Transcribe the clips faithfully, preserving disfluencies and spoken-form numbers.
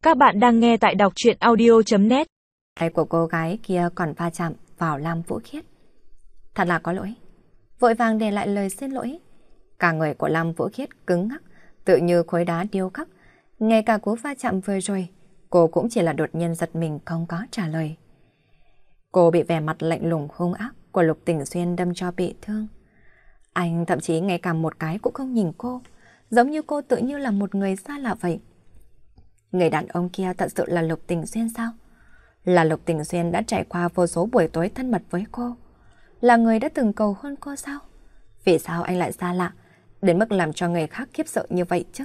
Các bạn đang nghe tại đọc truyện audio chấm net. Tay của cô gái kia còn va chạm vào Lam Vũ Khiết. Thật là có lỗi. Vội vàng để lại lời xin lỗi. Cả người của Lam Vũ Khiết cứng ngắc, tự như khối đá điêu khắc. Ngay cả cú va chạm vừa rồi, cô cũng chỉ là đột nhiên giật mình không có trả lời. Cô bị vẻ mặt lạnh lùng hung ác của Lục Tỉnh Xuyên đâm cho bị thương. Anh thậm chí ngay cả một cái cũng không nhìn cô, giống như cô tự như là một người xa lạ vậy. Người đàn ông kia thật sự là Lục Tỉnh Xuyên sao? Là Lục Tỉnh Xuyên đã trải qua vô số buổi tối thân mật với cô. Là người đã từng cầu hôn cô sao? Vì sao anh lại xa lạ, đến mức làm cho người khác khiếp sợ như vậy chứ?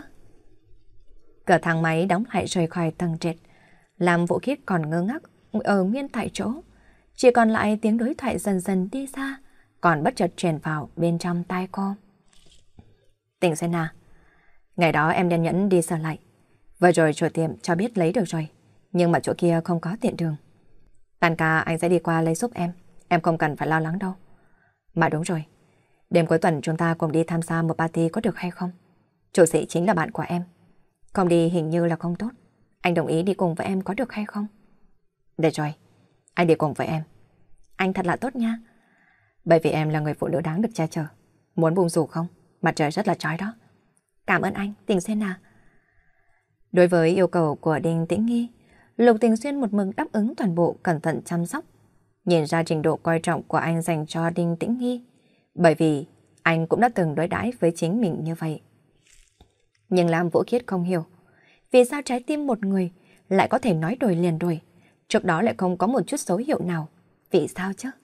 Cửa thang máy đóng lại rời khỏi tầng trệt. Lam Vũ Khiết còn ngơ ngác ở nguyên tại chỗ. Chỉ còn lại tiếng đối thoại dần dần đi xa, còn bất chợt truyền vào bên trong tai cô. Tỉnh Xuyên à, ngày đó em đen nhẫn đi sờ lại. Vừa rồi chủ tiệm cho biết lấy được rồi, nhưng mà chỗ kia không có tiện đường. Tan ca anh sẽ đi qua lấy giúp em, em không cần phải lo lắng đâu. Mà đúng rồi, đêm cuối tuần chúng ta cùng đi tham gia một party có được hay không? Chủ sĩ chính là bạn của em. Không đi hình như là không tốt. Anh đồng ý đi cùng với em có được hay không? Được rồi, anh đi cùng với em. Anh thật là tốt nha. Bởi vì em là người phụ nữ đáng được che chở. Muốn bùng rủ không? Mặt trời rất là chói đó. Cảm ơn anh, Tỉnh Xuyên à. Đối với yêu cầu của Đinh Tĩnh Nghi, Lục Tỉnh Xuyên một mực đáp ứng toàn bộ, cẩn thận chăm sóc. Nhìn ra trình độ coi trọng của anh dành cho Đinh Tĩnh Nghi, bởi vì anh cũng đã từng đối đãi với chính mình như vậy. Nhưng Lam Vũ Khiết không hiểu, vì sao trái tim một người lại có thể nói đổi liền đổi, trước đó lại không có một chút dấu hiệu nào. Vì sao chứ?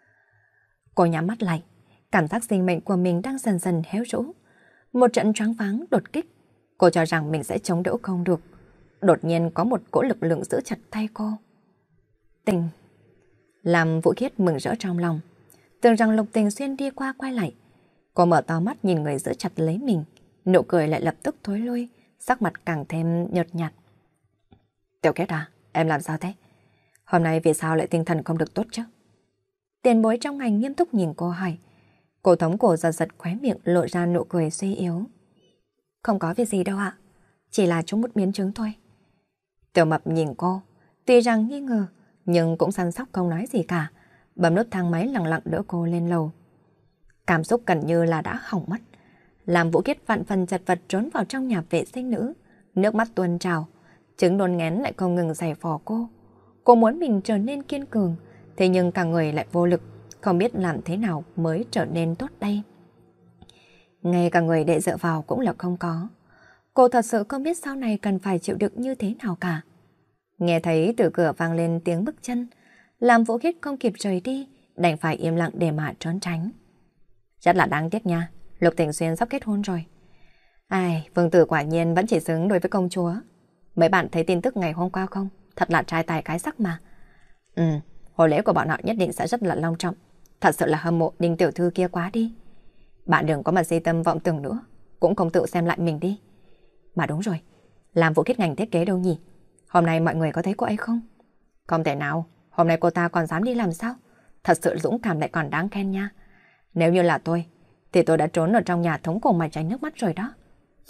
Cô nhắm mắt lại, cảm giác sinh mệnh của mình đang dần dần héo rũ. Một trận choáng váng đột kích. Cô cho rằng mình sẽ chống đỡ không được. Đột nhiên có một cỗ lực lượng giữ chặt tay cô. Tình. Làm Vũ Khiết mừng rỡ trong lòng. Tưởng rằng Lục Tỉnh Xuyên đi qua quay lại. Cô mở to mắt nhìn người giữ chặt lấy mình. Nụ cười lại lập tức thối lui, sắc mặt càng thêm nhợt nhạt. Tiểu Khiết à, em làm sao thế? Hôm nay vì sao lại tinh thần không được tốt chứ? Tiền bối trong ngành nghiêm túc nhìn cô hỏi. Cô thống cổ giật giật khóe miệng lộ ra nụ cười suy yếu. Không có việc gì đâu ạ, chỉ là chúng một biến chứng thôi. Tiểu Mập nhìn cô, tuy rằng nghi ngờ, nhưng cũng săn sóc không nói gì cả, bấm nút thang máy lặng lặng đỡ cô lên lầu. Cảm xúc gần như là đã hỏng mất. Làm Vũ Khiết vạn phần chật vật trốn vào trong nhà vệ sinh nữ, nước mắt tuôn trào, chứng đồn nghén lại không ngừng giày vò cô. Cô muốn mình trở nên kiên cường, thế nhưng cả người lại vô lực, không biết làm thế nào mới trở nên tốt đây. Ngay cả người để dựa vào cũng là không có. Cô thật sự không biết sau này cần phải chịu đựng như thế nào cả. Nghe thấy từ cửa vang lên tiếng bước chân, làm Vũ Khiết không kịp rời đi, đành phải im lặng để mà trốn tránh. Rất là đáng tiếc nha, Lục Tỉnh Xuyên sắp kết hôn rồi. Ai, vương tử quả nhiên vẫn chỉ xứng đối với công chúa. Mấy bạn thấy tin tức ngày hôm qua không? Thật là trai tài cái sắc mà. Ừ, hôn lễ của bọn họ nhất định sẽ rất là long trọng. Thật sự là hâm mộ Đinh tiểu thư kia quá đi. Bạn đừng có mà si tâm vọng tưởng nữa, cũng không tự xem lại mình đi. Mà đúng rồi, làm Vũ Khiết ngành thiết kế đâu nhỉ? Hôm nay mọi người có thấy cô ấy không? Không thể nào, hôm nay cô ta còn dám đi làm sao? Thật sự dũng cảm lại còn đáng khen nha. Nếu như là tôi, thì tôi đã trốn ở trong nhà thống cổ mà chảy nước mắt rồi đó.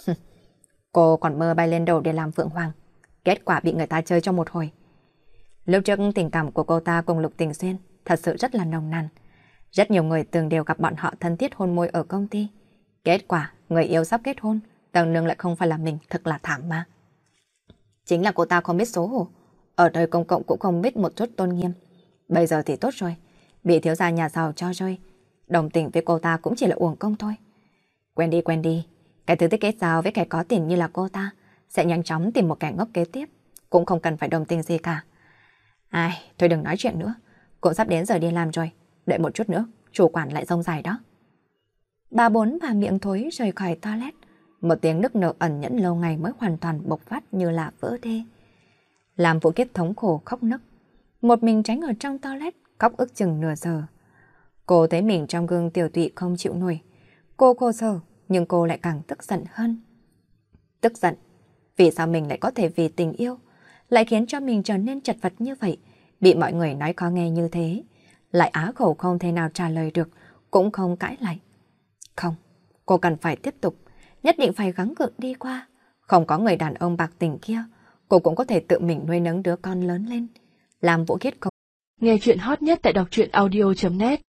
Cô còn mơ bay lên đầu để làm Phượng Hoàng, kết quả bị người ta chơi cho một hồi. Lúc trước tình cảm của cô ta cùng Lục Tỉnh Xuyên thật sự rất là nồng nàn. Rất nhiều người từng đều gặp bọn họ thân thiết hôn môi ở công ty. Kết quả, người yêu sắp kết hôn, tầng nương lại không phải là mình, thật là thảm mà. Chính là cô ta không biết xấu hổ, ở nơi công cộng cũng không biết một chút tôn nghiêm. Bây giờ thì tốt rồi, bị thiếu gia nhà giàu cho rơi, đồng tình với cô ta cũng chỉ là uổng công thôi. Quen đi quen đi, cái thứ thích kết giao với kẻ có tiền như là cô ta sẽ nhanh chóng tìm một kẻ ngốc kế tiếp, cũng không cần phải đồng tình gì cả. Ai, thôi đừng nói chuyện nữa, cũng sắp đến giờ đi làm rồi, đợi một chút nữa, chủ quản lại rông dài đó. Bà Bốn và miệng thối rời khỏi toilet, một tiếng nức nở ẩn nhẫn lâu ngày mới hoàn toàn bộc phát như là vỡ đê. Làm Vũ Khiết thống khổ khóc nức, một mình tránh ở trong toilet, khóc ức chừng nửa giờ. Cô thấy mình trong gương tiểu tụy không chịu nổi, cô khổ sở, nhưng cô lại càng tức giận hơn. Tức giận, vì sao mình lại có thể vì tình yêu, lại khiến cho mình trở nên chật vật như vậy, bị mọi người nói khó nghe như thế, lại á khẩu không thể nào trả lời được, cũng không cãi lại. Không, cô cần phải tiếp tục, nhất định phải gắng gượng đi qua. Không có người đàn ông bạc tình kia, cô cũng có thể tự mình nuôi nấng đứa con lớn lên. Lam Vũ Khiết không... Nghe chuyện hot nhất tại đọc truyện audio chấm net